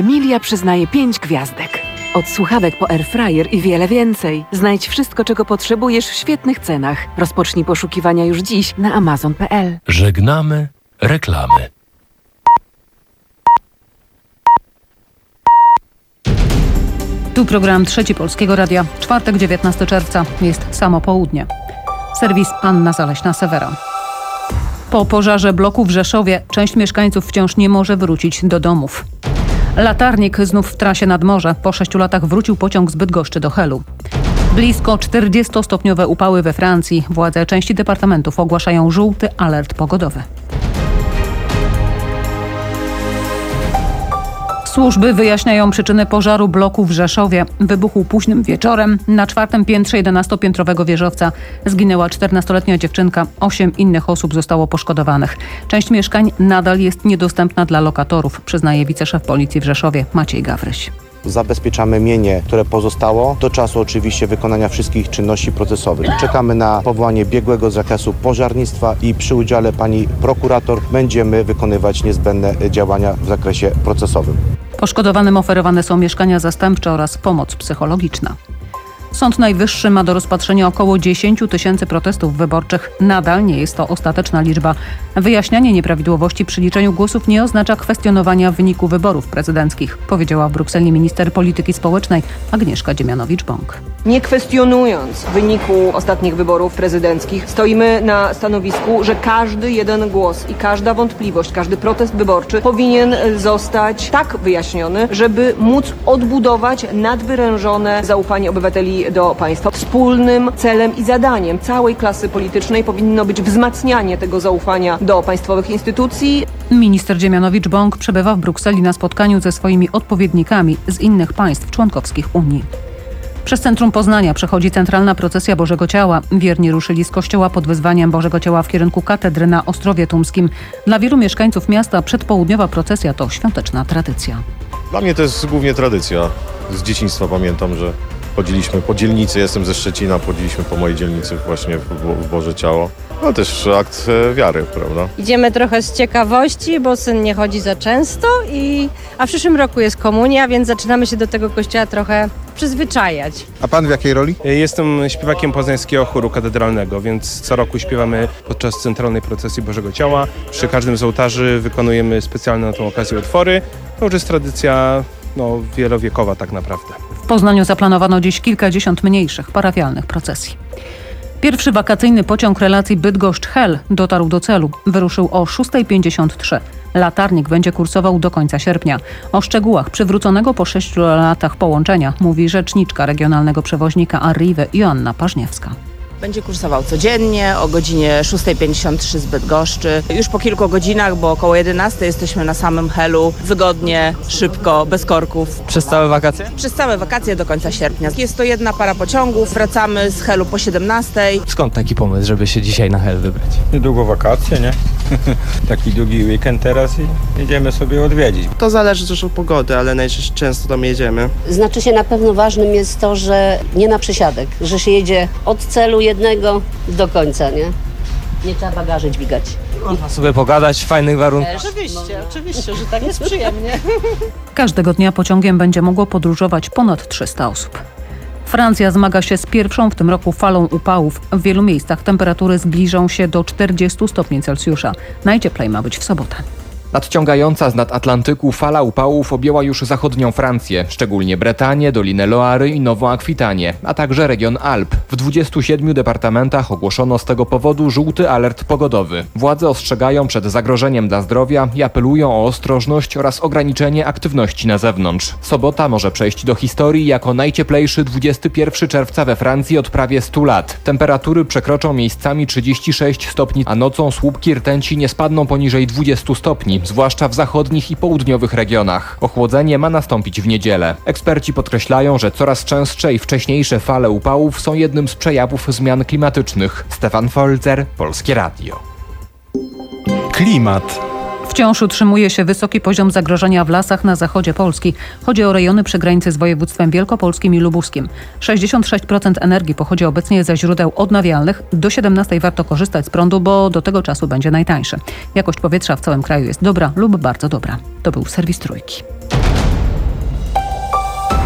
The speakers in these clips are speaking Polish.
Emilia przyznaje 5 gwiazdek. Od słuchawek po airfryer i wiele więcej. Znajdź wszystko, czego potrzebujesz w świetnych cenach. Rozpocznij poszukiwania już dziś na amazon.pl. Żegnamy reklamy. Tu program Trzeci Polskiego Radia. Czwartek, 19 czerwca. Jest samo południe. Serwis Anna Zaleśna-Sewera. Po pożarze bloku w Rzeszowie część mieszkańców wciąż nie może wrócić do domów. Latarnik znów w trasie nad morze. Po 6 latach wrócił pociąg z Bydgoszczy do Helu. Blisko 40-stopniowe upały we Francji. Władze części departamentów ogłaszają żółty alert pogodowy. Służby wyjaśniają przyczyny pożaru bloku w Rzeszowie. Wybuchł późnym wieczorem. Na 4. piętrze 11-piętrowego wieżowca zginęła 14-letnia dziewczynka. 8 innych osób zostało poszkodowanych. Część mieszkań nadal jest niedostępna dla lokatorów, przyznaje wiceszef policji w Rzeszowie Maciej Gawryś. Zabezpieczamy mienie, które pozostało, do czasu oczywiście wykonania wszystkich czynności procesowych. Czekamy na powołanie biegłego z zakresu pożarnictwa i przy udziale pani prokurator będziemy wykonywać niezbędne działania w zakresie procesowym. Poszkodowanym oferowane są mieszkania zastępcze oraz pomoc psychologiczna. Sąd Najwyższy ma do rozpatrzenia około 10 000 protestów wyborczych. Nadal nie jest to ostateczna liczba. Wyjaśnianie nieprawidłowości przy liczeniu głosów nie oznacza kwestionowania wyniku wyborów prezydenckich, powiedziała w Brukseli minister polityki społecznej Agnieszka Dziemianowicz-Bąk. Nie kwestionując wyniku ostatnich wyborów prezydenckich, stoimy na stanowisku, że każdy jeden głos i każda wątpliwość, każdy protest wyborczy powinien zostać tak wyjaśniony, żeby móc odbudować nadwyrężone zaufanie obywateli do państwa. Wspólnym celem i zadaniem całej klasy politycznej powinno być wzmacnianie tego zaufania do państwowych instytucji. Minister Dziemianowicz-Bąk przebywa w Brukseli na spotkaniu ze swoimi odpowiednikami z innych państw członkowskich Unii. Przez centrum Poznania przechodzi centralna procesja Bożego Ciała. Wierni ruszyli z kościoła pod wezwaniem Bożego Ciała w kierunku katedry na Ostrowie Tumskim. Dla wielu mieszkańców miasta przedpołudniowa procesja to świąteczna tradycja. Dla mnie to jest głównie tradycja. Z dzieciństwa pamiętam, że chodziliśmy po dzielnicy, jestem ze Szczecina, chodziliśmy po mojej dzielnicy właśnie w Boże Ciało. No też akt wiary, prawda? Idziemy trochę z ciekawości, bo syn nie chodzi za często, a w przyszłym roku jest komunia, więc zaczynamy się do tego kościoła trochę przyzwyczajać. A pan w jakiej roli? Jestem śpiewakiem poznańskiego chóru katedralnego, więc co roku śpiewamy podczas centralnej procesji Bożego Ciała. Przy każdym z ołtarzy wykonujemy specjalne na tą okazję utwory. To już jest tradycja wielowiekowa tak naprawdę. W Poznaniu zaplanowano dziś kilkadziesiąt mniejszych parafialnych procesji. Pierwszy wakacyjny pociąg relacji Bydgoszcz-Hel dotarł do celu. Wyruszył o 6:53. Latarnik będzie kursował do końca sierpnia. O szczegółach przywróconego po 6 latach połączenia mówi rzeczniczka regionalnego przewoźnika Arrive Joanna Parzniewska. Będzie kursował codziennie o godzinie 6:53 z Bydgoszczy. Już po kilku godzinach, bo około 11 jesteśmy na samym Helu. Wygodnie, szybko, bez korków. Przez całe wakacje? Przez całe wakacje do końca sierpnia. Jest to jedna para pociągów. Wracamy z Helu po 17. Skąd taki pomysł, żeby się dzisiaj na Hel wybrać? Niedługo wakacje, nie? Taki długi weekend teraz i jedziemy sobie odwiedzić. To zależy też od pogody, ale najczęściej często tam jedziemy. Znaczy się na pewno ważnym jest to, że nie na przysiadek, że się jedzie od celu jednego do końca, nie? Nie trzeba bagaży dźwigać. Można sobie pogadać w fajnych warunkach. Oczywiście, że tak jest przyjemnie. Każdego dnia pociągiem będzie mogło podróżować ponad 300 osób. Francja zmaga się z pierwszą w tym roku falą upałów. W wielu miejscach temperatury zbliżą się do 40 stopni Celsjusza. Najcieplej ma być w sobotę. Nadciągająca z nad Atlantyku fala upałów objęła już zachodnią Francję, szczególnie Bretanię, Dolinę Loary i Nową Akwitanię, a także region Alp. W 27 departamentach ogłoszono z tego powodu żółty alert pogodowy. Władze ostrzegają przed zagrożeniem dla zdrowia i apelują o ostrożność oraz ograniczenie aktywności na zewnątrz. Sobota może przejść do historii jako najcieplejszy 21 czerwca we Francji od prawie 100 lat. Temperatury przekroczą miejscami 36 stopni, a nocą słupki rtęci nie spadną poniżej 20 stopni. Zwłaszcza w zachodnich i południowych regionach. Ochłodzenie ma nastąpić w niedzielę. Eksperci podkreślają, że coraz częstsze i wcześniejsze fale upałów są jednym z przejawów zmian klimatycznych. Stefan Folzer, Polskie Radio. Klimat. Wciąż utrzymuje się wysoki poziom zagrożenia w lasach na zachodzie Polski. Chodzi o rejony przy granicy z województwem wielkopolskim i lubuskim. 66% energii pochodzi obecnie ze źródeł odnawialnych. Do 17 warto korzystać z prądu, bo do tego czasu będzie najtańszy. Jakość powietrza w całym kraju jest dobra lub bardzo dobra. To był serwis Trójki.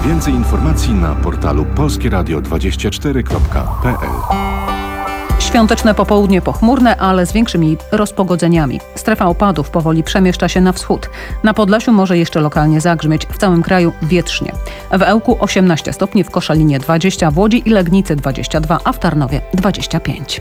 Więcej informacji na portalu polskieradio24.pl. Świąteczne popołudnie pochmurne, ale z większymi rozpogodzeniami. Strefa opadów powoli przemieszcza się na wschód. Na Podlasiu może jeszcze lokalnie zagrzmieć, w całym kraju wietrznie. W Ełku 18 stopni, w Koszalinie 20, w Łodzi i Legnicy 22, a w Tarnowie 25.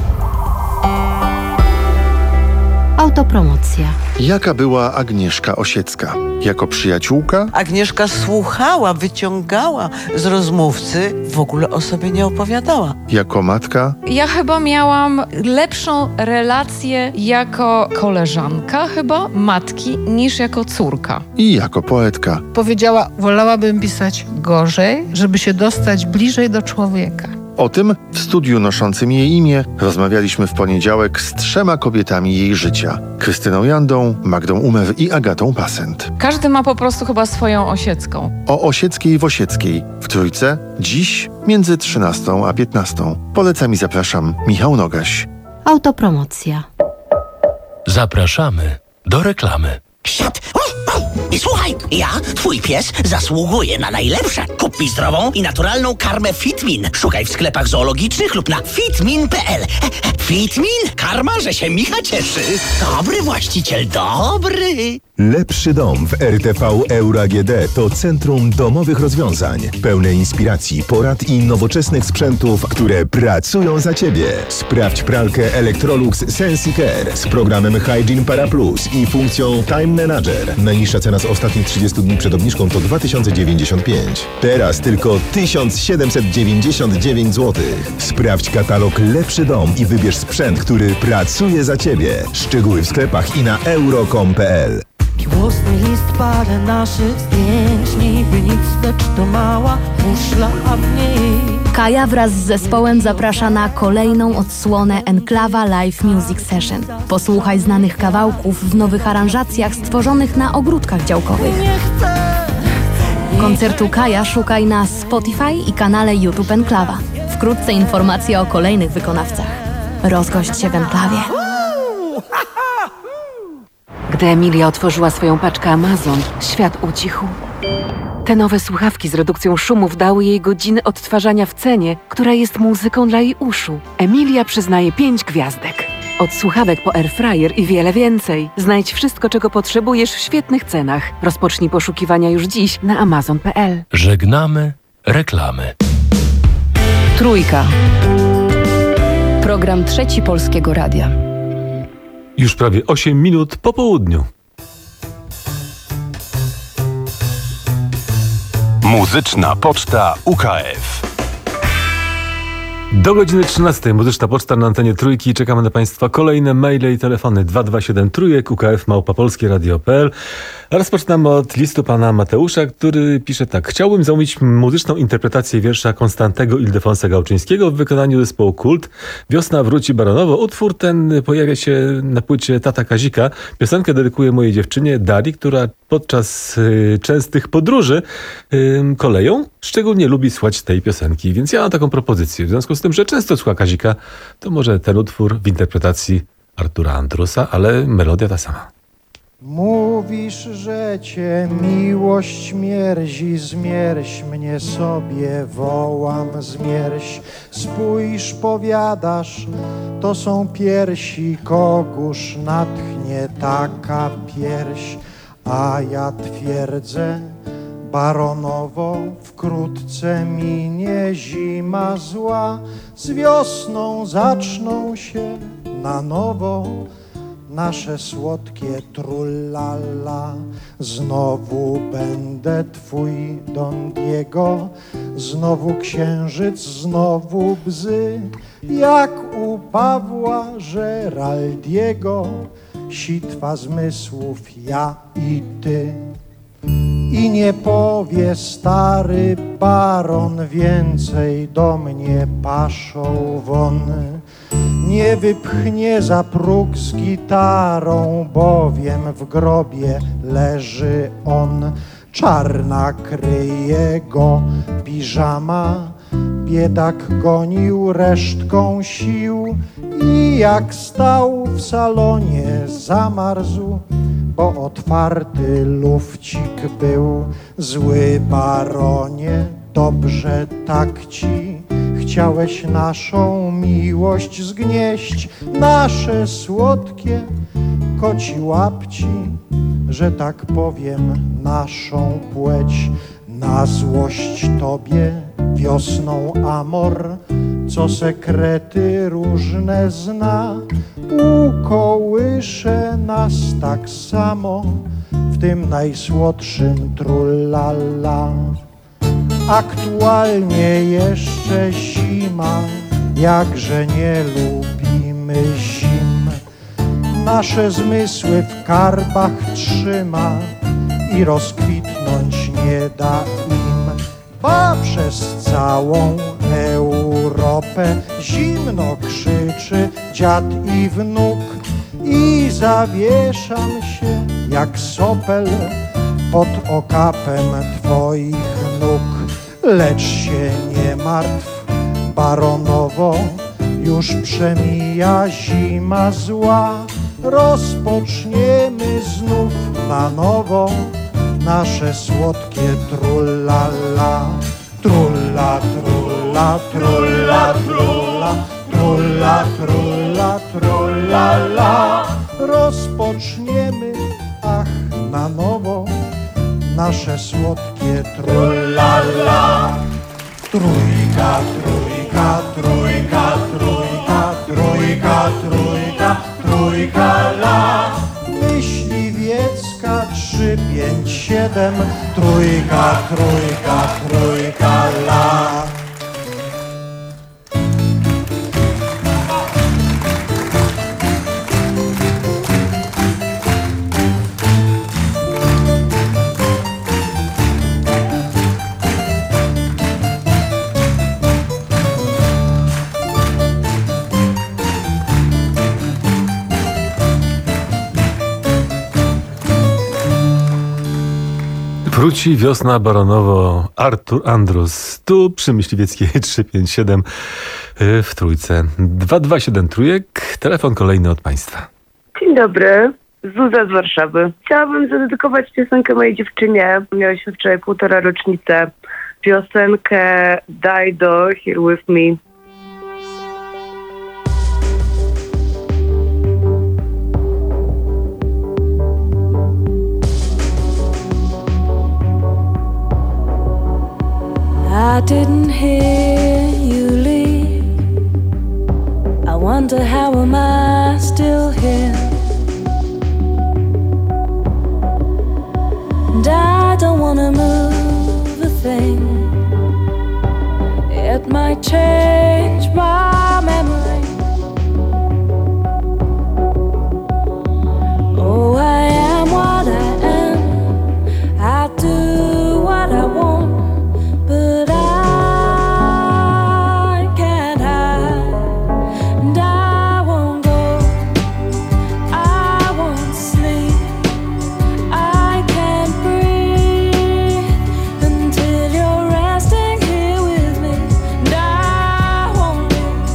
Autopromocja. Jaka była Agnieszka Osiecka? Jako przyjaciółka? Agnieszka słuchała, wyciągała z rozmówcy, w ogóle o sobie nie opowiadała. Jako matka? Ja chyba miałam lepszą relację jako koleżanka matki niż jako córka. I jako poetka. Powiedziała, wolałabym pisać gorzej, żeby się dostać bliżej do człowieka. O tym w studiu noszącym jej imię rozmawialiśmy w poniedziałek z 3 kobietami jej życia. Krystyną Jandą, Magdą Umer i Agatą Pasent. Każdy ma po prostu chyba swoją Osiecką. O Osieckiej w Osieckiej w Trójce dziś między 13 a 15. Polecam i zapraszam Michał Nogaś. Autopromocja. Zapraszamy do reklamy. Siad! I słuchaj, ja, twój pies, zasługuję na najlepsze. Kup mi zdrową i naturalną karmę Fitmin. Szukaj w sklepach zoologicznych lub na fitmin.pl. Fitmin? Karma, że się Micha cieszy. Dobry właściciel, dobry. Lepszy dom w RTV Euro AGD to centrum domowych rozwiązań. Pełne inspiracji, porad i nowoczesnych sprzętów, które pracują za Ciebie. Sprawdź pralkę Electrolux SensiCare z programem Hygiene Para Plus i funkcją Time Manager. Najniższa cena z ostatnich 30 dni przed obniżką to 2095. Teraz tylko 1799 zł. Sprawdź katalog Lepszy Dom i wybierz sprzęt, który pracuje za Ciebie. Szczegóły w sklepach i na euro.com.pl. Miłosny list parę naszych zdjęć. Niby nic, lecz to mała muszla, a w niej Kaja wraz z zespołem zaprasza na kolejną odsłonę Enklawa Live Music Session. Posłuchaj znanych kawałków w nowych aranżacjach stworzonych na ogródkach działkowych. Koncertu Kaja szukaj na Spotify i kanale YouTube Enklawa. Wkrótce informacje o kolejnych wykonawcach. Rozgość się w Enklawie. Gdy Emilia otworzyła swoją paczkę Amazon, świat ucichł. Te nowe słuchawki z redukcją szumów dały jej godziny odtwarzania w cenie, która jest muzyką dla jej uszu. Emilia przyznaje 5 gwiazdek. Od słuchawek po airfryer i wiele więcej. Znajdź wszystko, czego potrzebujesz w świetnych cenach. Rozpocznij poszukiwania już dziś na amazon.pl. Żegnamy reklamy. Trójka. Program Trzeci Polskiego Radia. Już prawie 8 minut po południu. Muzyczna Poczta UKF. Do godziny 13 Muzyczna Poczta na antenie Trójki. Czekamy na Państwa kolejne maile i telefony 227 Trójek, UKF@polskieradio.pl. Rozpoczynamy od listu pana Mateusza, który pisze tak. Chciałbym zamówić muzyczną interpretację wiersza Konstantego Ildefonsa Gałczyńskiego w wykonaniu zespołu Kult. Wiosna wróci baronowo. Utwór ten pojawia się na płycie Tata Kazika. Piosenkę dedykuję mojej dziewczynie Darii, która podczas częstych podróży koleją szczególnie lubi słuchać tej piosenki. Więc ja mam taką propozycję. W związku z tym, że często słucha Kazika, to może ten utwór w interpretacji Artura Andrusa, ale melodia ta sama. Mówisz, że cię miłość mierzi, zmierź mnie sobie, wołam zmierź. Spójrz, powiadasz, to są piersi, kogóż natchnie taka pierś. A ja twierdzę, baronowo, wkrótce minie zima zła, z wiosną zaczną się na nowo nasze słodkie trullala. Znowu będę twój Don Diego, znowu księżyc, znowu bzy, jak u Pawła Żeraldiego, sitwa zmysłów ja i ty. I nie powie stary baron więcej do mnie paszą won. Nie wypchnie za próg z gitarą, bowiem w grobie leży on. Czarna kryje go piżama, biedak gonił resztką sił i jak stał w salonie zamarzł. bo otwarty lufcik był. Zły baronie, dobrze tak ci chciałeś naszą miłość zgnieść, nasze słodkie koci łapci, że tak powiem, naszą płeć. Na złość tobie wiosną amor, co sekrety różne zna, ukołysze nas tak samo w tym najsłodszym trullala. Aktualnie jeszcze zima, jakże nie lubimy zim. Nasze zmysły w karbach trzyma i rozkwitnąć nie da im. Ba przez całą Europę zimno krzyczy dziad i wnuk i zawieszam się jak sopel pod okapem twoich nóg. Lecz się nie martw, baronowo, już przemija zima zła. Rozpoczniemy znów na nowo nasze słodkie trullala. Trulla, trulla, trulla, trulla, trulla, trulla, trullala. Rozpoczniemy, ach, na nowo nasze słodkie trullala. Trójka, trójka, trójka, trójka, trójka, trójka, trójka, la. Myśliwiecka 3, 5, 7, trójka, trójka, trójka, la. Wróci wiosna baronowo, Artur Andrus, tu przy Myśliwieckiej 357 w Trójce. 227 Trójek, telefon kolejny od Państwa. Dzień dobry, Zuza z Warszawy. Chciałabym zadedykować piosenkę mojej dziewczynie. Miałyśmy wczoraj 1,5 rocznicę. Piosenkę Dido, Here With Me. I didn't hear you leave. I wonder how am I still here? And I don't wanna move a thing. It might change my memory. Oh, I am what I am. I do what I want. But I can't hide, and I won't go, I won't sleep, I can't breathe until you're resting here with me. And I won't leave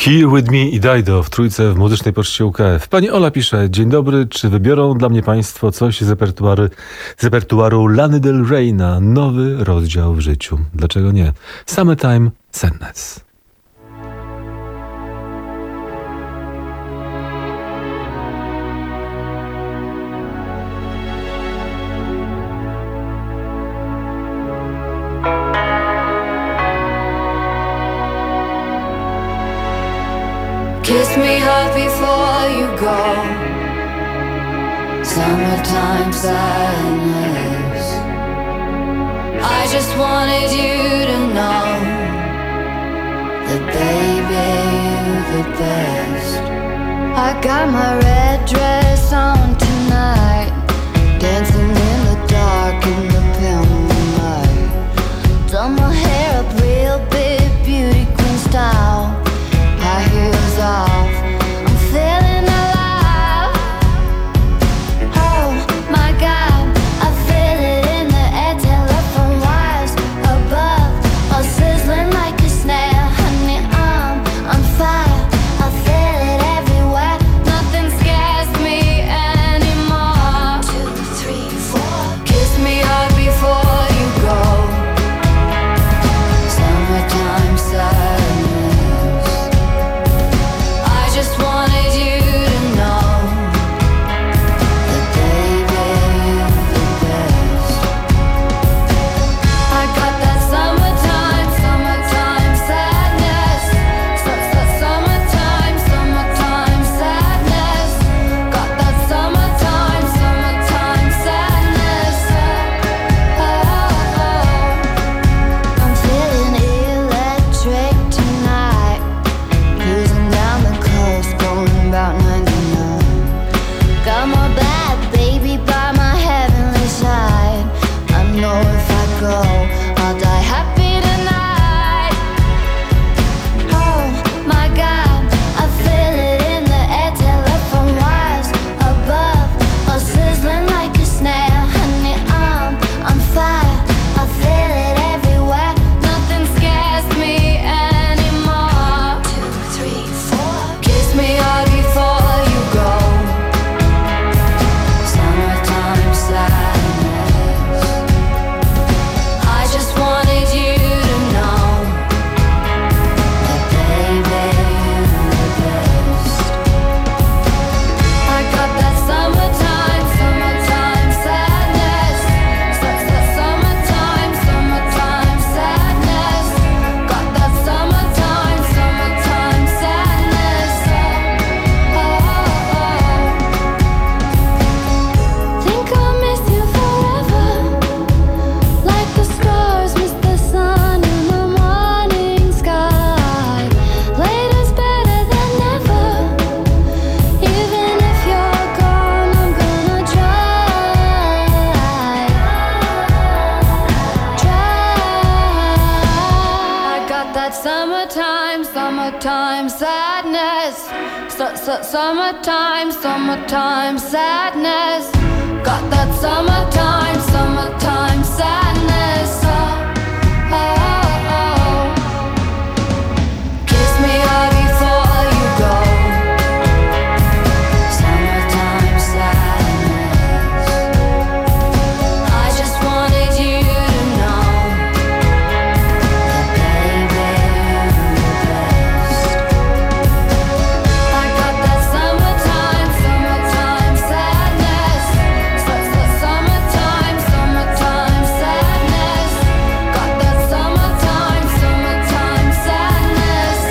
Here With Me i Dido w Trójce w Muzycznej Poczcie UKF. Pani Ola pisze: dzień dobry, czy wybiorą dla mnie Państwo coś z repertuaru Lany Del Rey na nowy rozdział w życiu? Dlaczego nie? Summertime Sadness. Kiss me hard before you go. Summertime sadness. I just wanted you to know that baby, you're the best. I got my red dress on tonight, dancing in the dark in the pale moonlight. Done my hair up real big, beauty queen style. High heels off, I'm feeling alive. Oh my God, I feel it in the air, telephone wires above, all sizzling like a snare. Honey, I'm on fire, I feel it everywhere. Nothing scares me anymore. 2, 3, 4, kiss me hard before you go. Summertime sadness. Just wanted you to know that baby, you're the best. I got that summertime sadness. Summertime sadness. Got that summertime sadness. I'm feeling electric tonight, cruising down the coast, going about 99. Got my bad baby by my heavenly side. I know if I go, I'll die happy tonight. Oh my God, I feel it in the air, telephone wires above, all sizzling like a snare. Honey, I'm on fire, I feel it everywhere. Nothing scares me anymore. 2, 3, 4, kiss me hard before you go. Summertime sadness. I just wanted you to know that baby, you're the best. I got that summertime sadness. Summertime sadness. Got that summertime sadness. Think I'll miss you forever, like the stars miss the sun in the morning sky. Later's better than never. Even if you're gone, I'm gonna try. I got that summertime sadness. Summertime sadness. Got that summertime sadness. Kiss me hard before you go. Summertime sadness. I just wanted you to know that baby, you're the best. I got that summertime sadness. Summertime sadness. Got that summertime sadness.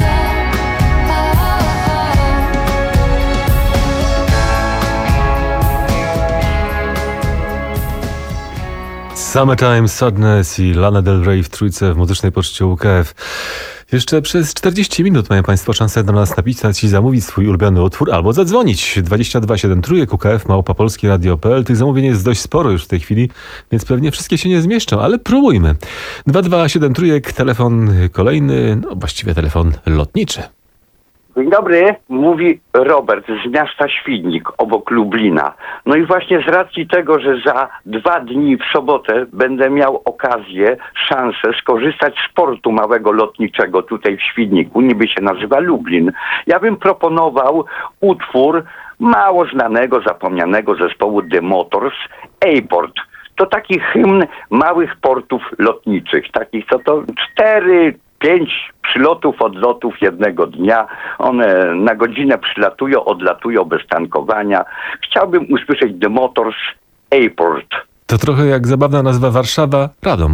Summertime Sadness i Lana Del Rey w Trójce w Muzycznej Poczcie UKF. Jeszcze przez 40 minut mają Państwo szansę do nas napisać i zamówić swój ulubiony utwór albo zadzwonić. 22 Trójek UKF @polskieradio.pl. Tych zamówień jest dość sporo już w tej chwili, więc pewnie wszystkie się nie zmieszczą, ale próbujmy. 227 Trójek, telefon kolejny, no właściwie telefon lotniczy. Dzień dobry, mówi Robert z miasta Świdnik, obok Lublina. No i właśnie z racji tego, że za 2 dni w sobotę będę miał okazję, szansę skorzystać z portu małego lotniczego tutaj w Świdniku, niby się nazywa Lublin. Ja bym proponował utwór mało znanego, zapomnianego zespołu The Motors, Airport. To taki hymn małych portów lotniczych, takich co to 4-5 przylotów, odlotów jednego dnia. One na godzinę przylatują, odlatują bez tankowania. Chciałbym usłyszeć The Motors Airport. To trochę jak zabawna nazwa Warszawa, Radom.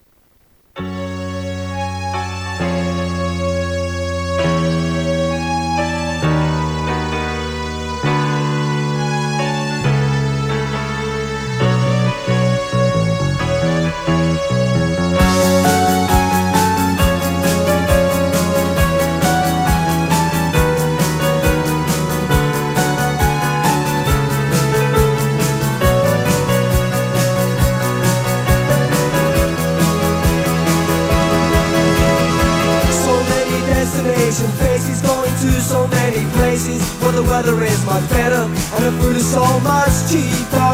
Faces going to so many places where the weather is much better and the food is so much cheaper.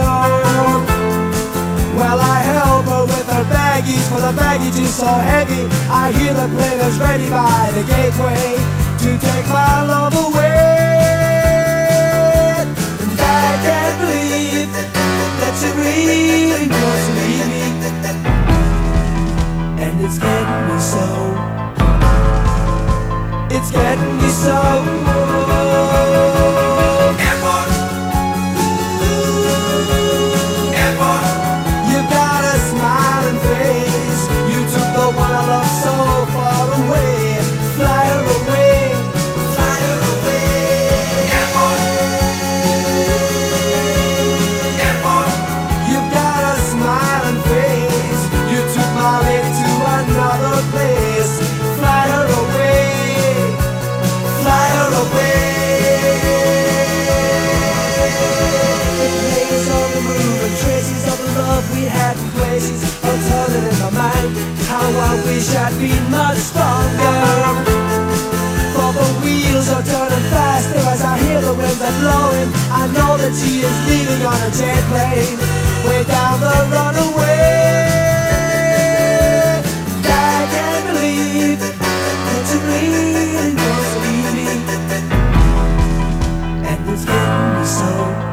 Well, I help her with her baggage, for the baggage is so heavy. I hear the players ready by the gateway to take my love away. And I can't believe that she really wants to leave me, and it's getting me so. It's getting me so. Airport. Airport. You got a smiling face. You took the one I love so far away. Fly her away. Fly her away. Airport. Airport. You got a smiling face. You took my lady to another place. Fly her away. Fly her away. The places on the move and traces of the love we had in places are turning in my mind. How I wish I'd been much stronger. For the wheels are turning faster as I hear the winds are blowing. I know that she is leaving on a jet plane way down the runaway. I can't believe that you really wants to leave me, and it's getting me so.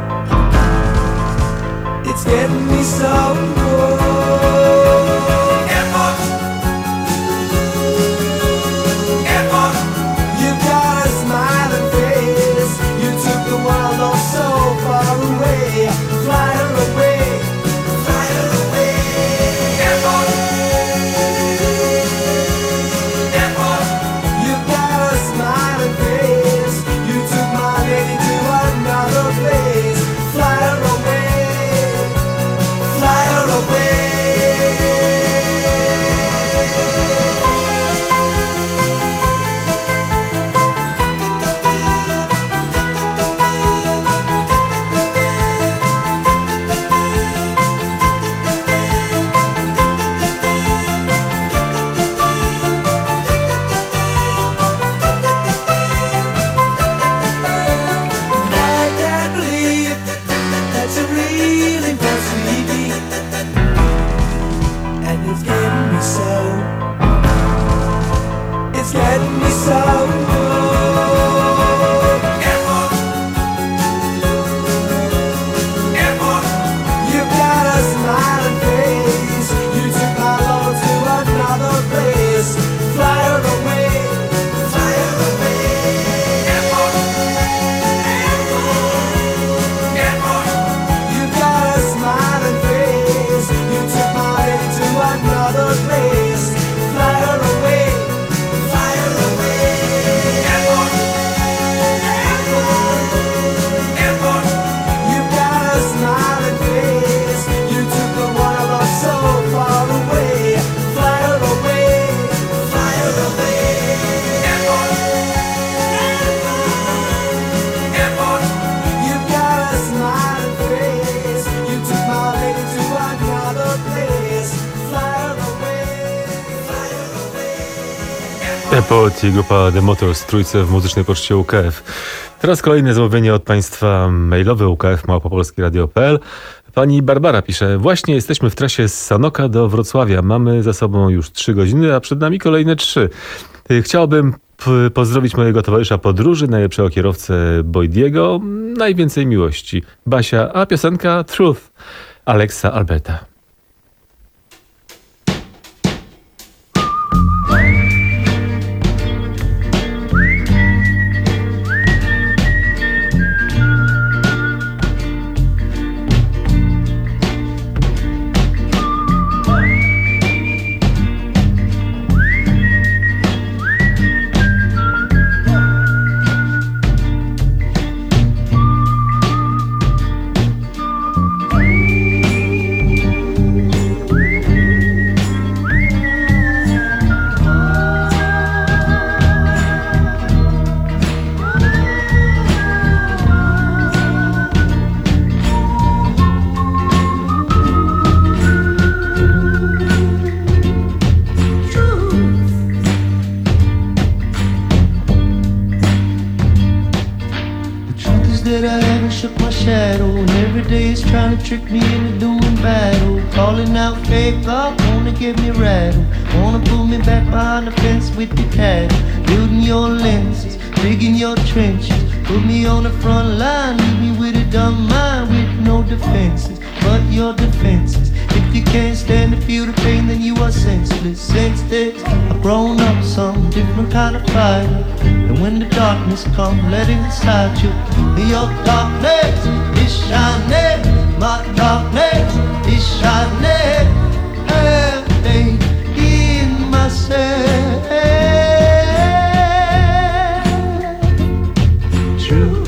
It's getting me so. Airport. Airport. You've got a smiling face. You took the world all so far away. Fly her away. Fly her away. Airport. Airport. You've got a smiling face. You took my lady to another place. Fly her away. Fly her away. Spot i grupa The Motors w trójce w muzycznej poczcie UKF. Teraz kolejne zamówienie od Państwa mailowe ukf@polskieradio.pl. Pani Barbara pisze: właśnie jesteśmy w trasie z Sanoka do Wrocławia. Mamy za sobą już 3 godziny, a przed nami kolejne 3. Chciałbym pozdrowić mojego towarzysza podróży, najlepszego kierowcę Boydiego. Najwięcej miłości. Basia, a piosenka Truth Alexa Alberta. Trick me into doing battle, calling out fake God, wanna get me rattled, wanna pull me back behind the fence with the cattle, building your lenses, digging your trenches, put me on the front line, leave me with a dumb mind with no defenses, but your defenses. If you can't stand to feel the pain, then you are senseless. Since this, I've grown up some different kind of fighter, and when the darkness comes, let it inside you. Your darkness is shining. My darkness is shining, every day in myself. True.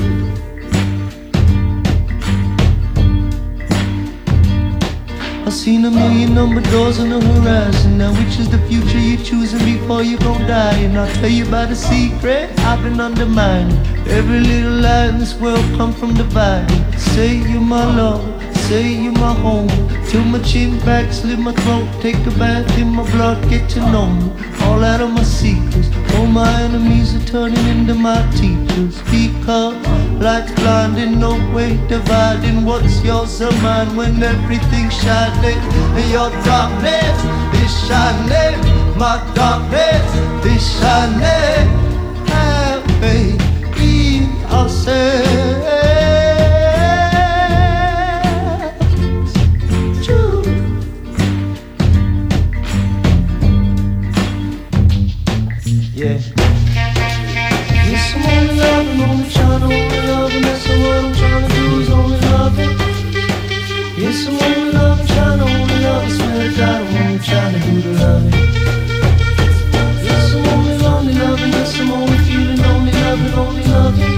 I've seen a million number doors on the horizon. Now which is the future you're choosing before you gon' die? And I'll tell you about a secret I've been undermining. Every little lie in this world come from dividing. Say you're my love, say you're my home, till my chin back, slit my throat, take a bath in my blood, get to know me, all out of my secrets. All my enemies are turning into my teachers, because light's blinding, no way dividing what's yours or mine when everything's shining. And your darkness is shining, my darkness is shining. Have faith in ourselves. Yeah. Yes, I'm only loving, only trying to only love, and that's what I'm trying to do is only love it. Yes, I'm only loving, trying to only love, I swear to God, I'm only trying to do the loving. Yes, I'm only lonely loving, yes, I'm only feeling only loving, only loving.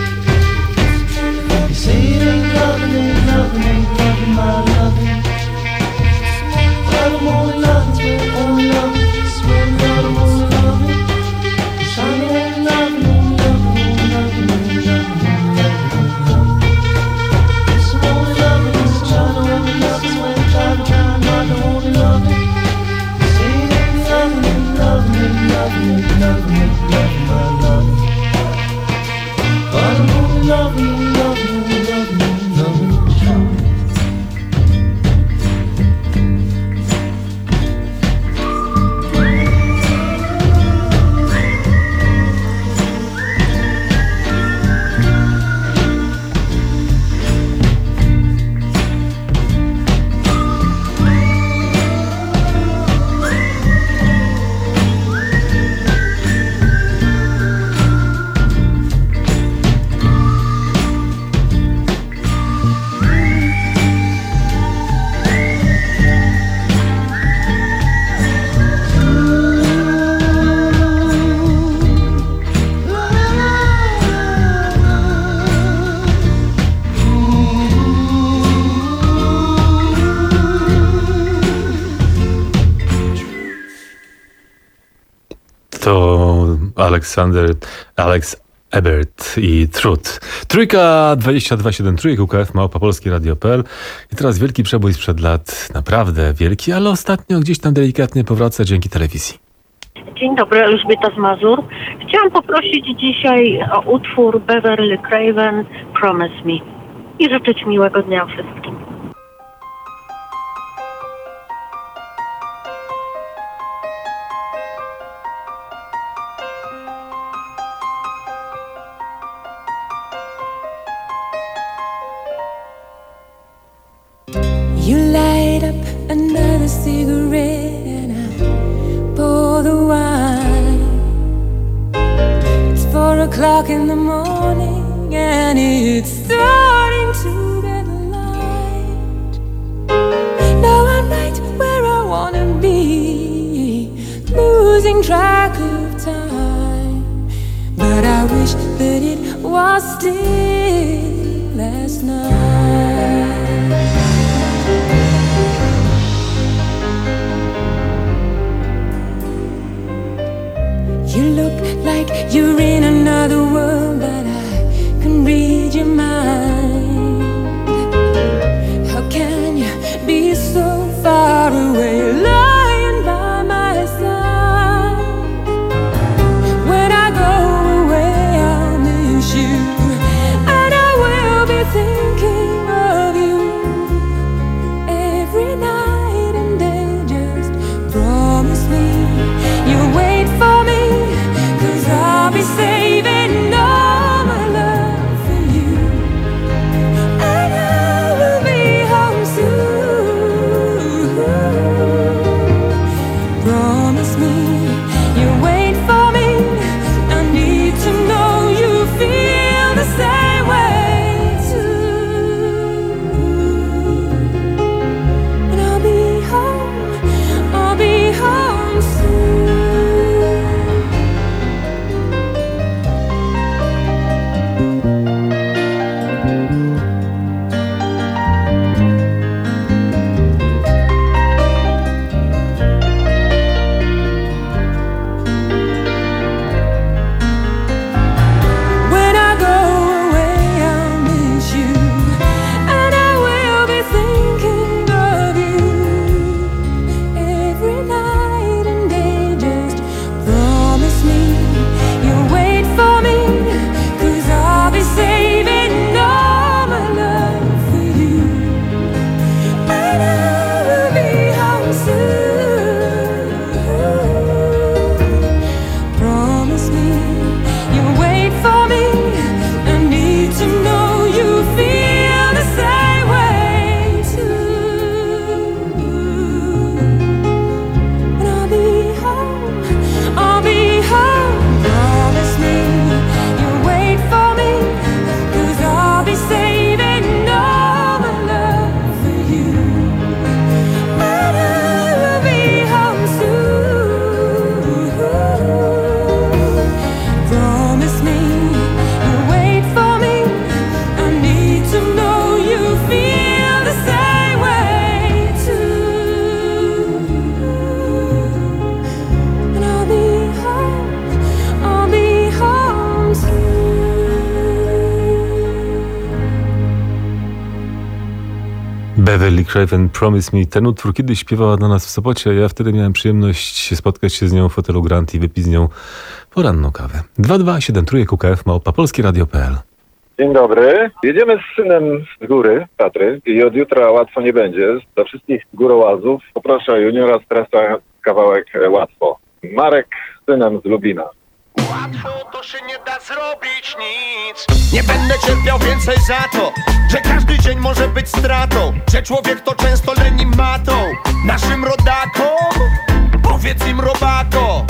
You say it ain't loving, ain't loving, ain't loving, my loving. God, I'm only loving, swear only loving, swear to God, I'm only loving. To Alex Ebert i Truth. Trójka 2273 UKF@polskieradio.pl. I teraz wielki przebój sprzed lat, naprawdę wielki, ale ostatnio gdzieś tam delikatnie powraca dzięki telewizji. Dzień dobry, Elżbieta z Mazur. Chciałam poprosić dzisiaj o utwór Beverly Craven Promise Me i życzyć miłego dnia wszystkim. You light up another cigarette and I pour the wine. It's 4 o'clock in the morning and it's starting to get light. Now I'm right where I wanna be, losing track of time. But I wish that it was still last night. You look like you're in another world, but I can read your mind. How can you be so far away, lying by my side? When I go away, I'll miss you, and I will be thinking of you every night and day. Just promise me you'll wait for me, I'll be saving all my love for you, and I will be home soon. Promise me you'll wait for me. I need to know you feel the same way too. And I'll be home soon. Beverly Craven Promise Me. Ten utwór kiedyś śpiewała dla nas w Sopocie, a ja wtedy miałem przyjemność spotkać się z nią w hotelu Grand i wypić z nią poranną kawę. 227 UKF @polskieradio.pl. Dzień dobry. Jedziemy z synem z góry, Tatry, i od jutra łatwo nie będzie. Dla wszystkich górołazów poproszę Juniora Stresa kawałek Łatwo. Marek z synem z Lubina. Łatwo to się nie da zrobić nic. Nie będę cierpiał więcej za to, że każdy dzień może być stratą, że człowiek to często leni matą. Naszym rodakom powiedz im robako.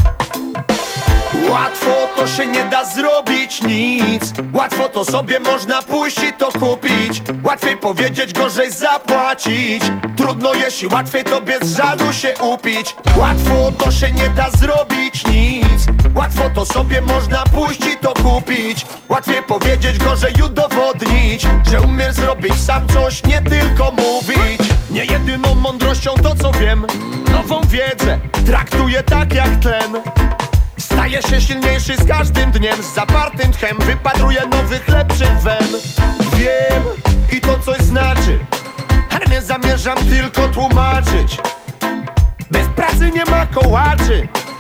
Łatwo to się nie da zrobić nic. Łatwo to sobie można pójść i to kupić. Łatwiej powiedzieć, gorzej zapłacić. Trudno jeśli łatwiej tobie z żalu się upić. Łatwo to się nie da zrobić nic. Łatwo to sobie można pójść i to kupić. Łatwiej powiedzieć, gorzej udowodnić, że umiesz zrobić sam coś, nie tylko mówić. Nie jedyną mądrością to co wiem, nową wiedzę traktuję tak jak tlen. Staję się silniejszy z każdym dniem, z zapartym tchem wypatruję nowych, lepszych wen. Wiem i to coś znaczy, ale nie zamierzam tylko tłumaczyć. Bez pracy nie ma kołaczy.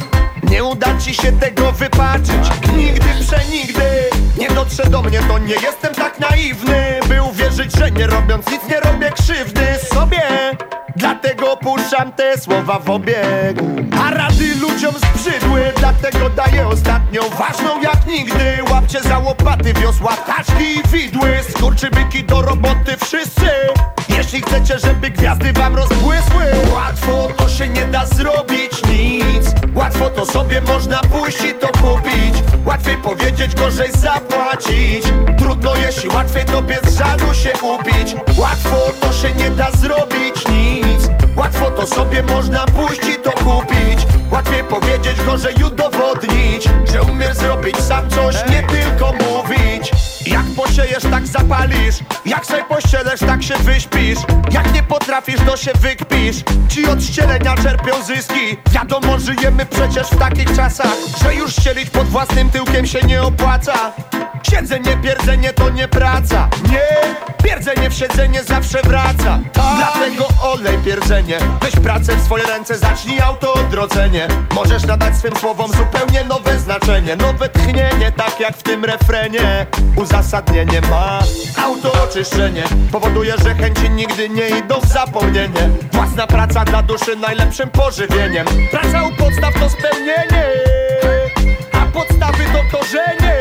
Nie uda ci się tego wypaczyć. Nigdy, przenigdy nie dotrze do mnie, to nie jestem tak naiwny, by uwierzyć, że nie robiąc nic nie robię krzywdy sobie. Dlatego puszczam te słowa w obieg. A rady ludziom zbrzydły, dlatego daję ostatnią, ważną jak nigdy. Łapcie za łopaty, wiosła, taczki i widły. Skurczybyki do roboty wszyscy, jeśli chcecie, żeby gwiazdy wam rozbłysły. Łatwo to się nie da zrobić nic. Łatwo to sobie można pójść i to kupić. Łatwiej powiedzieć, gorzej zapłacić. Trudno jeśli łatwiej tobie z żalu się upić. Łatwo to się nie da zrobić nic. Łatwo to sobie można pójść i to kupić. Łatwiej powiedzieć, gorzej udowodnić, że umiesz zrobić sam coś, nie tylko mówić. Jak posiejesz, tak zapalisz. Jak sobie pościelesz, tak się wyśpisz. Jak nie potrafisz, to się wykpisz. Ci od ścielenia czerpią zyski. Wiadomo, żyjemy przecież w takich czasach, że już ścielić pod własnym tyłkiem się nie opłaca. Siedzenie, pierdzenie to nie praca. Nie, pierdzenie w siedzenie zawsze wraca. Dlatego olej pierdzenie. Weź pracę w swoje ręce, zacznij autoodrodzenie. Możesz nadać swym słowom zupełnie nowe znaczenie. Nowe tchnienie, tak jak w tym refrenie. Uzasadnienie ma autooczyszczenie. Powoduje, że chęci nigdy nie idą w zapomnienie. Własna praca dla duszy najlepszym pożywieniem. Praca u podstaw to spełnienie, a podstawy to korzenie.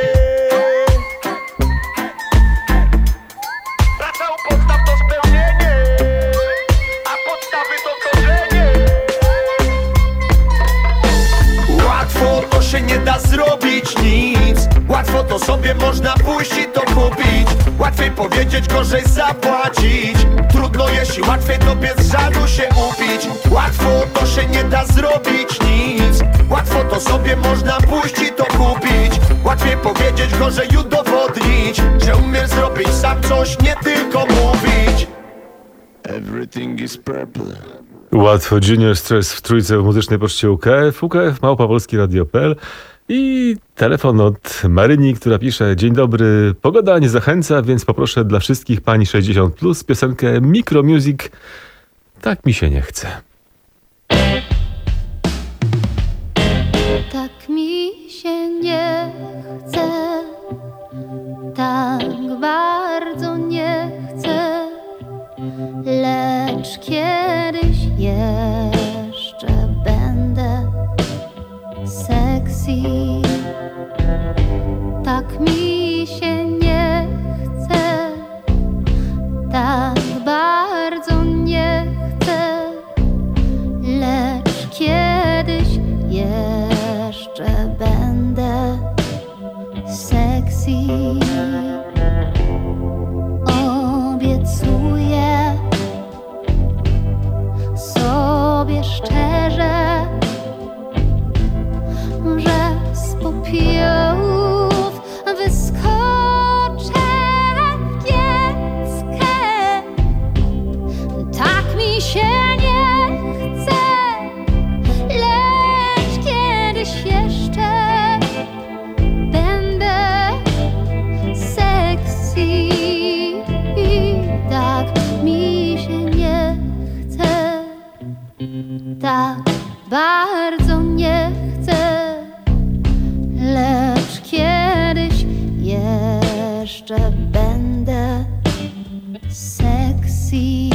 Praca u podstaw to spełnienie, a podstawy to korzenie. Łatwo to się nie da zrobić nic. Łatwo to sobie można pójść i to kupić. Łatwiej powiedzieć, gorzej zapłacić. Trudno jeśli łatwiej tobie z żalu się upić. Łatwo to się nie da zrobić nic. Łatwo to sobie można pójść i to kupić. Łatwiej powiedzieć, gorzej udowodnić, że umiesz zrobić sam coś, nie tylko mówić. Everything is purple. Łatwo, Junior Stress w Trójce w muzycznej poczcie UKF, @polskieradio.pl. I telefon od Maryni, która pisze: dzień dobry, pogoda nie zachęca, więc poproszę dla wszystkich pań 60+ piosenkę Micro Music. Tak mi się nie chce. Tak mi się nie chce, tak bardzo nie chcę, lecz kiedyś jeszcze będę sexy. Tak mi się nie chce, tak bardzo nie chcę, lecz kiedyś jeszcze będę sexy. Obiecuję sobie szczerze, że z popiołów wyskoczę w kieckę. Tak mi się nie chce, lecz kiedyś jeszcze będę sexy. Tak mi się nie chce, tak bardzo nie chcę, lecz kiedyś jeszcze będę sexy.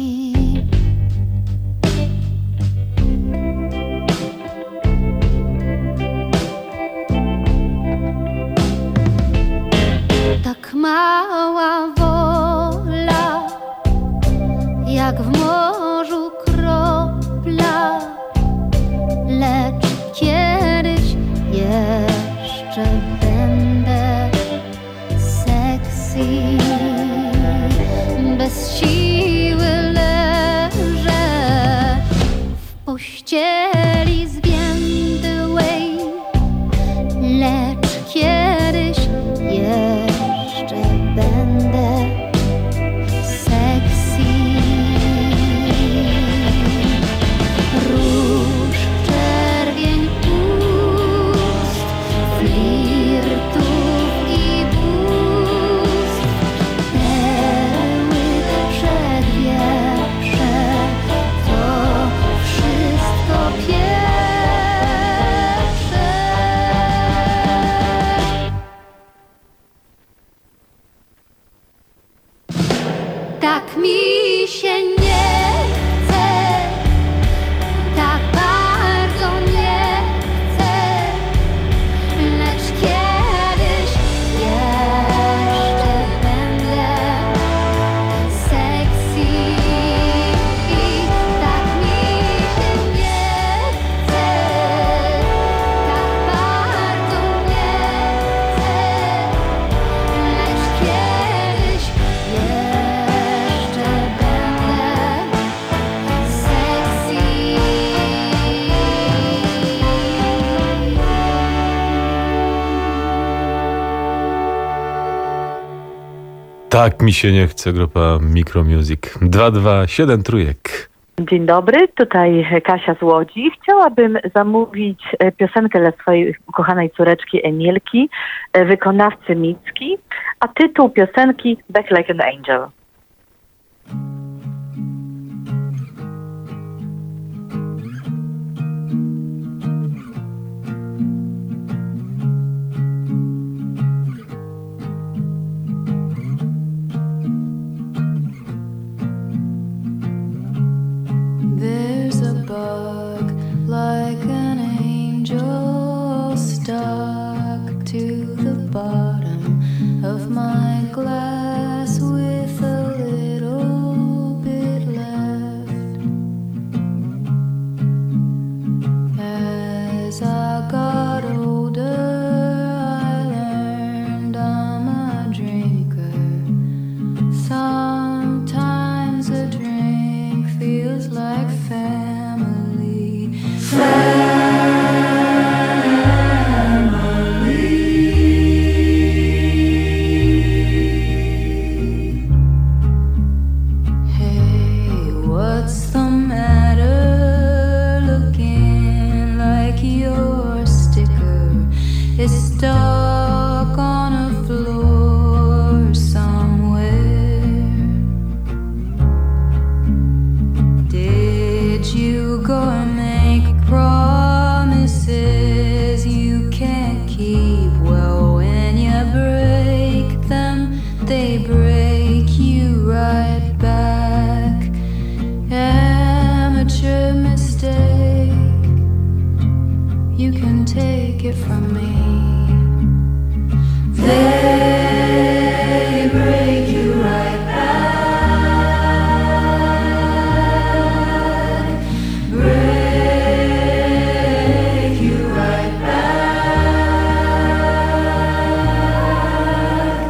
Tak mała wola, jak w morzu kropla, lecz kiedyś jeszcze będę sexy. Bez siły leżę w pościeli zwiędłej, lecz kiedyś jeszcze będę sexy. Róż czerwieni Tak mi się nie chce, grupa Micromusic. 227 trójek. Dzień dobry, tutaj Kasia z Łodzi. Chciałabym zamówić piosenkę dla swojej ukochanej córeczki Emilki, wykonawcy Micki, a tytuł piosenki Back Like an Angel. There's a bug like an angel stuck to the bottom of my glass with a little bit left. As I got older, I learned I'm a drinker. Sometimes a drink feels like family. Hey, what's the matter? Looking like your sticker is stuck on a floor somewhere. Did you go and make promises you can't keep? Well, when you break them, they break you right back. Amateur mistake, you can take it from me. They break you right back. Break you right back.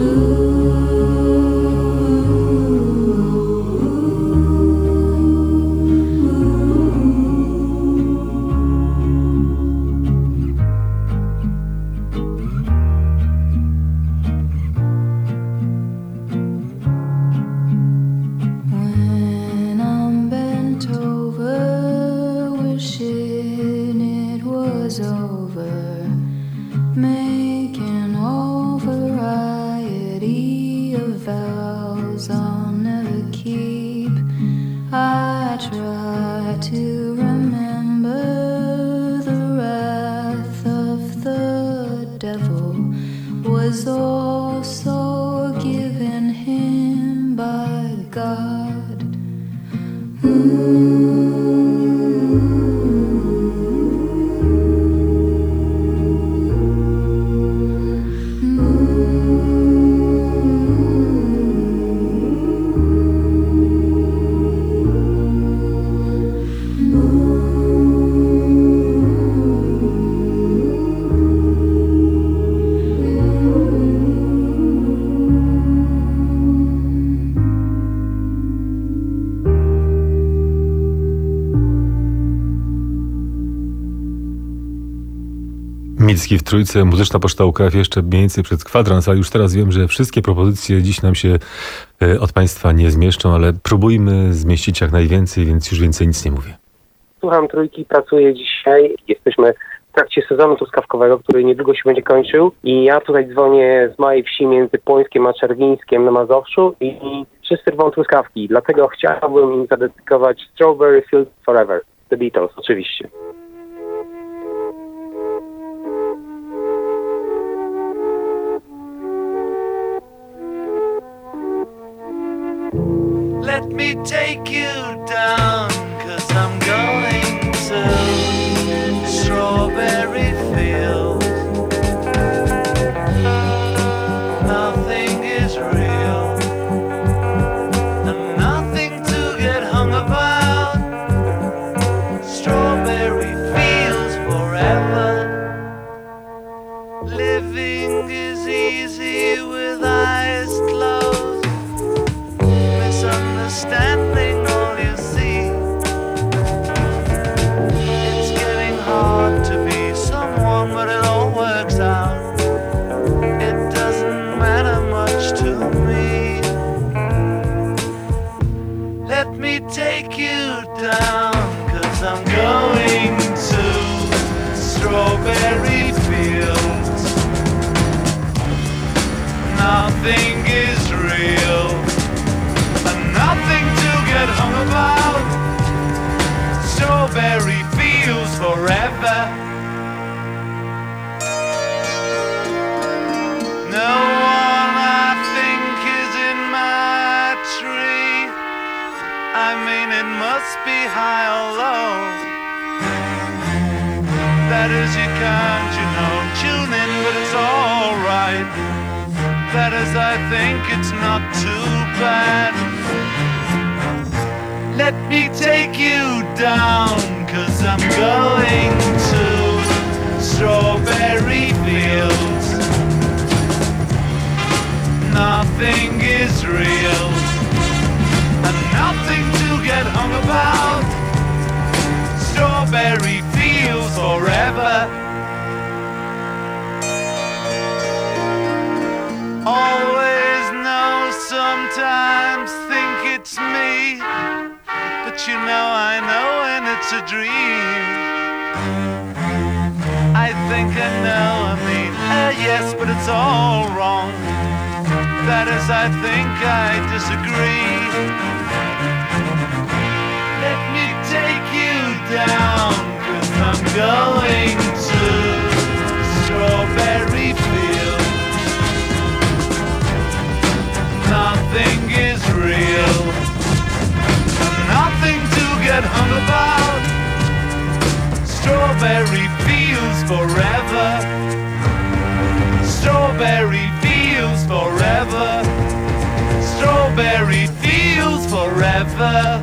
When I'm bent over, wishing it was over, making all variety of vows I'll never keep. I try to remember the wrath of the devil was also given him by God. Micki w trójce, Muzyczna Poczta UKF jeszcze mniej więcej przed kwadrans, ale już teraz wiem, że wszystkie propozycje dziś nam się od Państwa nie zmieszczą, ale próbujmy zmieścić jak najwięcej, więc już więcej nic nie mówię. Słucham trójki, pracuję dzisiaj. Jesteśmy w trakcie sezonu truskawkowego, który niedługo się będzie kończył i ja tutaj dzwonię z małej wsi między Płońskiem a Czerwińskiem na Mazowszu i wszyscy rwą truskawki. Dlatego chciałbym im zadedykować Strawberry Fields Forever. The Beatles, oczywiście. Let me take you down, 'cause I'm going to Strawberry Fields. Nothing is real, and nothing to get hung about. Strawberry me take you down, 'cause I'm going to strawberry fields. Nothing is real, and nothing to get hung about. Strawberry fields forever. No one I think is in my tree. I mean, it must be high or low. That is, you can't, you know, tune in, but it's alright. That is, I think it's not too bad. Let me take you down, 'cause I'm going to strawberry fields. Nothing is real, and nothing to get hung about. Strawberry fields forever. Always know, sometimes think it's me, but you know I know when it's a dream. I think I know, I mean, yes, but it's all wrong. That is, I think I disagree. Let me take you down, 'cause I'm going to strawberry fields. Nothing is real, nothing to get hung about. Strawberry fields forever. Strawberry fields forever. Strawberry fields forever.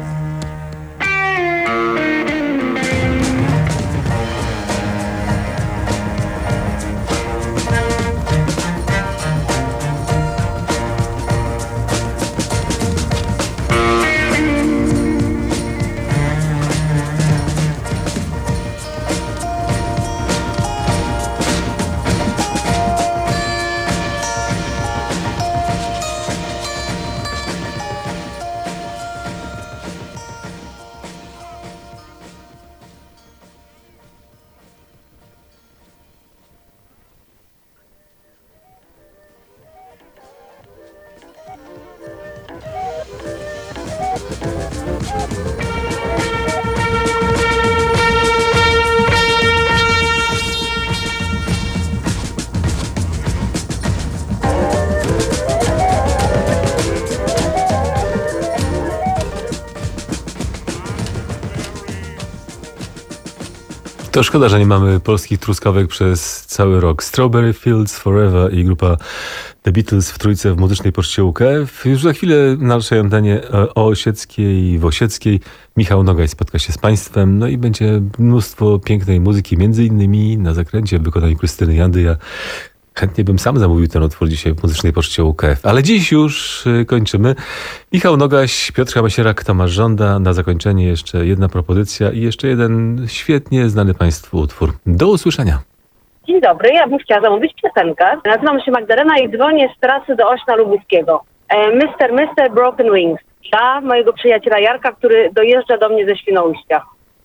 To szkoda, że nie mamy polskich truskawek przez cały rok. Strawberry Fields Forever i grupa The Beatles w trójce w muzycznej poczcie UKF. Już za chwilę na naszej antenie o Osieckiej i Wosieckiej Michał Nogaj spotka się z Państwem. No i będzie mnóstwo pięknej muzyki, między innymi na zakręcie w wykonaniu Krystyny Jandy. Ja chętnie bym sam zamówił ten utwór dzisiaj w muzycznej poczcie UKF. Ale dziś już kończymy. Michał Nogaś, Piotr Masierak, Tomasz Żąda. Na zakończenie jeszcze jedna propozycja i jeszcze jeden świetnie znany Państwu utwór. Do usłyszenia. Dzień dobry, ja bym chciała zamówić piosenkę. Nazywam się Magdalena i dzwonię z trasy do Ośna Lubuskiego. Mr. Broken Wings. Dla mojego przyjaciela Jarka, który dojeżdża do mnie ze Świnoujścia.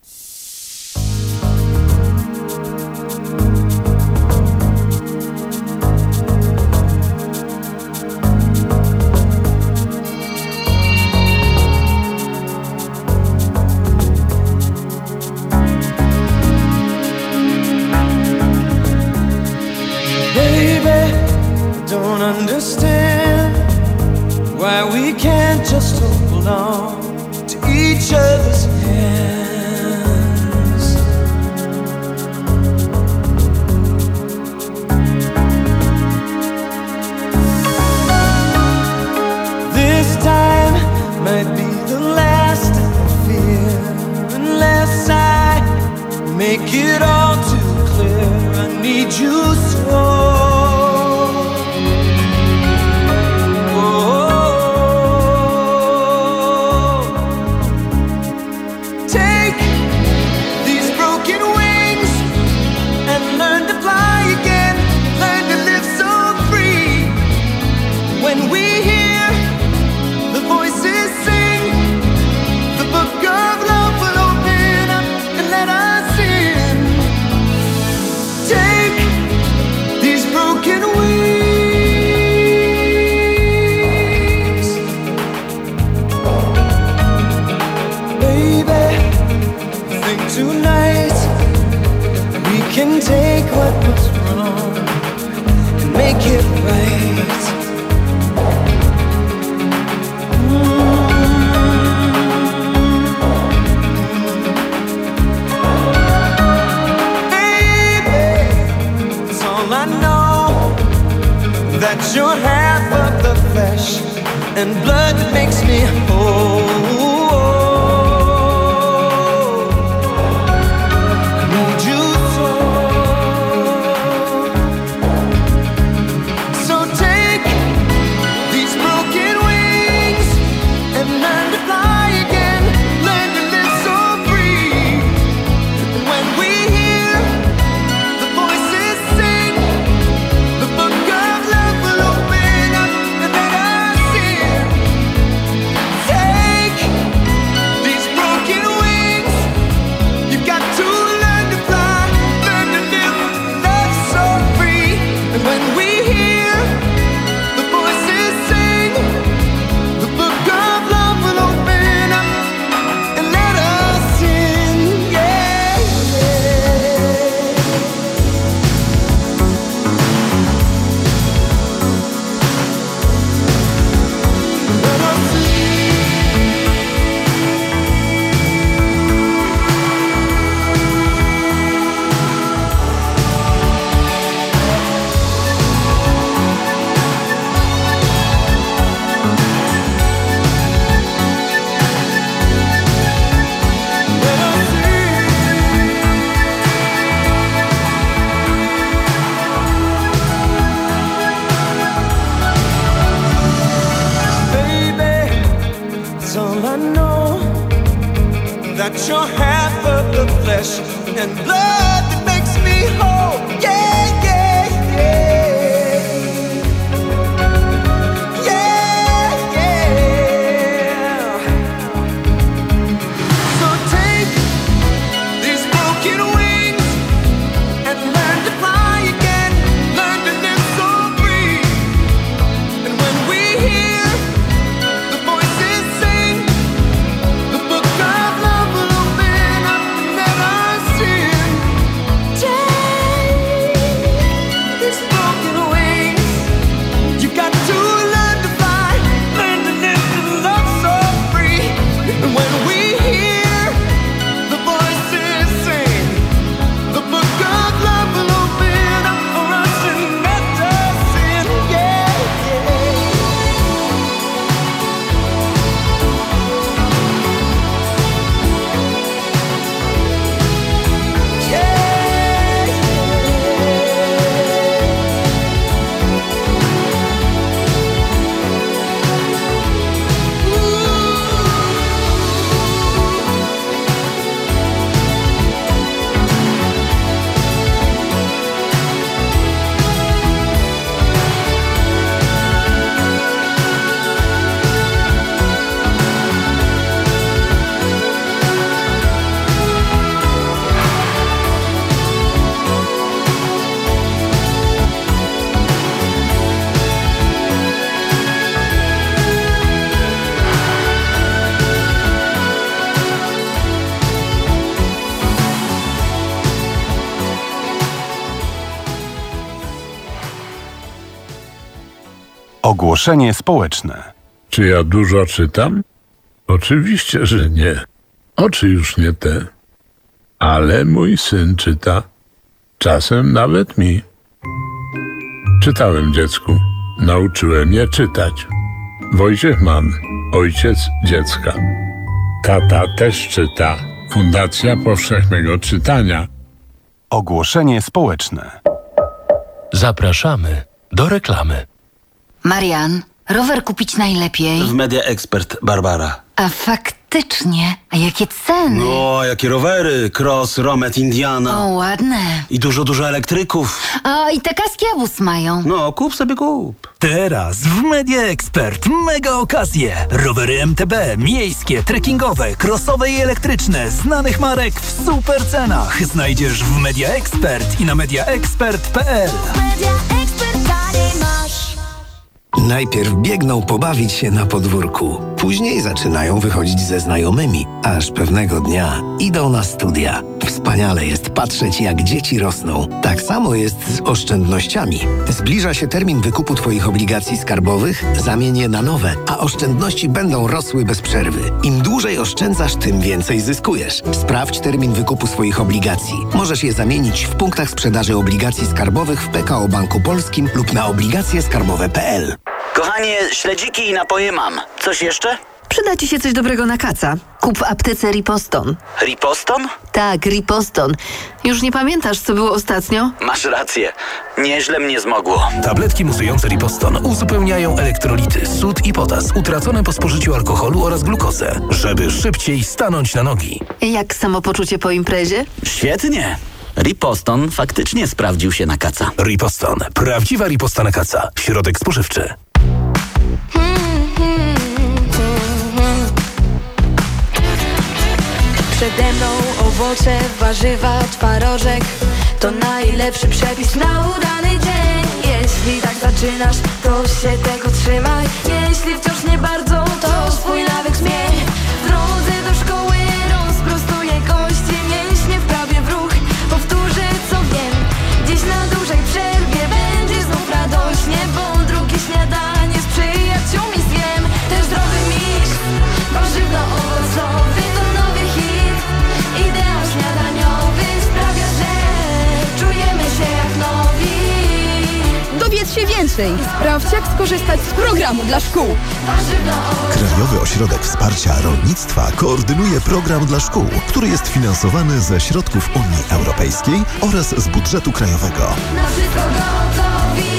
Don't understand why we can't just hold on to each other's hands. This time might be the last I fear, unless I make it all too clear. I need you so. When we hear the voices sing, the tonight we can take what was wrong and make it right. Baby, it's all I know, that you're half of the flesh and blood that makes me whole. That you're half of the flesh and blood that makes me whole. Yeah, yeah, yeah. Yeah, yeah. So take these broken wings and learn to fly again. Learn to live so free. And when we hear the voices sing, the book of love will open up and let us in. Take these broken wings. You got to learn to fly, learn to live and love so free. And when we hear the voices sing, the book of love will open up for us and let us in. Yeah, Ogłoszenie społeczne. Czy ja dużo czytam? Oczywiście, że nie. Oczy już nie te. Ale mój syn czyta. Czasem nawet mi. Czytałem dziecku. Nauczyłem je czytać. Wojciech Mann, ojciec dziecka. Tata też czyta. Fundacja Powszechnego Czytania. Ogłoszenie społeczne. Zapraszamy do reklamy. Marian, rower kupić najlepiej. W Media Expert, Barbara. A faktycznie, a jakie ceny? No, jakie rowery? Cross, Romet, Indiana. O, ładne. I dużo elektryków. O, i te kaski obóz mają. No, kup sobie kup. Teraz w Media Expert mega okazje. Rowery MTB, miejskie, trekkingowe, crossowe i elektryczne, znanych marek w super cenach. Znajdziesz w Media Expert i na mediaexpert.pl. Najpierw biegną pobawić się na podwórku. Później zaczynają wychodzić ze znajomymi, aż pewnego dnia idą na studia. Wspaniale jest patrzeć, jak dzieci rosną. Tak samo jest z oszczędnościami. Zbliża się termin wykupu Twoich obligacji skarbowych, zamień je na nowe, a oszczędności będą rosły bez przerwy. Im dłużej oszczędzasz, tym więcej zyskujesz. Sprawdź termin wykupu swoich obligacji. Możesz je zamienić w punktach sprzedaży obligacji skarbowych w PKO Banku Polskim lub na obligacjeskarbowe.pl. Kochanie, śledziki i napoje mam. Coś jeszcze? Przyda ci się coś dobrego na kaca. Kup w aptece Riposton. Riposton? Tak, Riposton. Już nie pamiętasz, co było ostatnio? Masz rację. Nieźle mnie zmogło. Tabletki musujące Riposton uzupełniają elektrolity, sód i potas utracone po spożyciu alkoholu oraz glukozę, żeby szybciej stanąć na nogi. Jak samopoczucie po imprezie? Świetnie. Riposton faktycznie sprawdził się na kaca. Riposton. Prawdziwa riposta na kaca. Środek spożywczy. Przede mną owoce, warzywa, twarożek. To najlepszy przepis na udany dzień. Jeśli tak zaczynasz, to się tego trzymaj. Jeśli wciąż nie bardzo, to swój nawyk zmień. W drodze do szkoły rozprostuję kości, mięśnie wprawię w ruch. Powtórzę, co wiem. Dziś na dużej przerwie będzie znów radośnie, bo drugie śniadanie z przyjaciółmi zjem. Też zdrowy miks, warzywno-owocowy to nowy hit. Ideał śniadaniowy sprawia, że czujemy się jak nowi. Dowiedz się więcej. Sprawdź, jak skorzystać z programu dla szkół. Krajowy Ośrodek Wsparcia Rolnictwa koordynuje program dla szkół, który jest finansowany ze środków Unii Europejskiej oraz z budżetu krajowego. Na wszystko gotowi.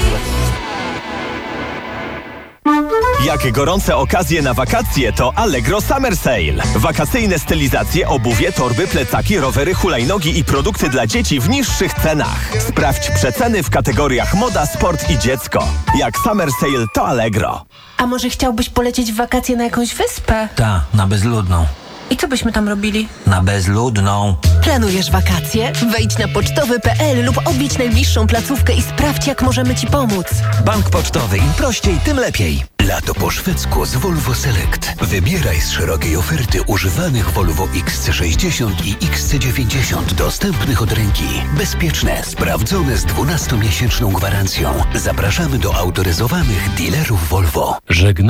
Jak gorące okazje na wakacje, to Allegro Summer Sale. Wakacyjne stylizacje, obuwie, torby, plecaki, rowery, hulajnogi i produkty dla dzieci w niższych cenach. Sprawdź przeceny w kategoriach moda, sport i dziecko. Jak Summer Sale, to Allegro. A może chciałbyś polecieć w wakacje na jakąś wyspę? Ta, na bezludną. I co byśmy tam robili? Na bezludną. Planujesz wakacje? Wejdź na pocztowy.pl lub odwiedź najbliższą placówkę i sprawdź, jak możemy ci pomóc. Bank Pocztowy. Im prościej, tym lepiej. Lato po szwedzku z Volvo Select. Wybieraj z szerokiej oferty używanych Volvo XC60 i XC90 dostępnych od ręki. Bezpieczne, sprawdzone z 12-miesięczną gwarancją. Zapraszamy do autoryzowanych dealerów Volvo. Żegnamy.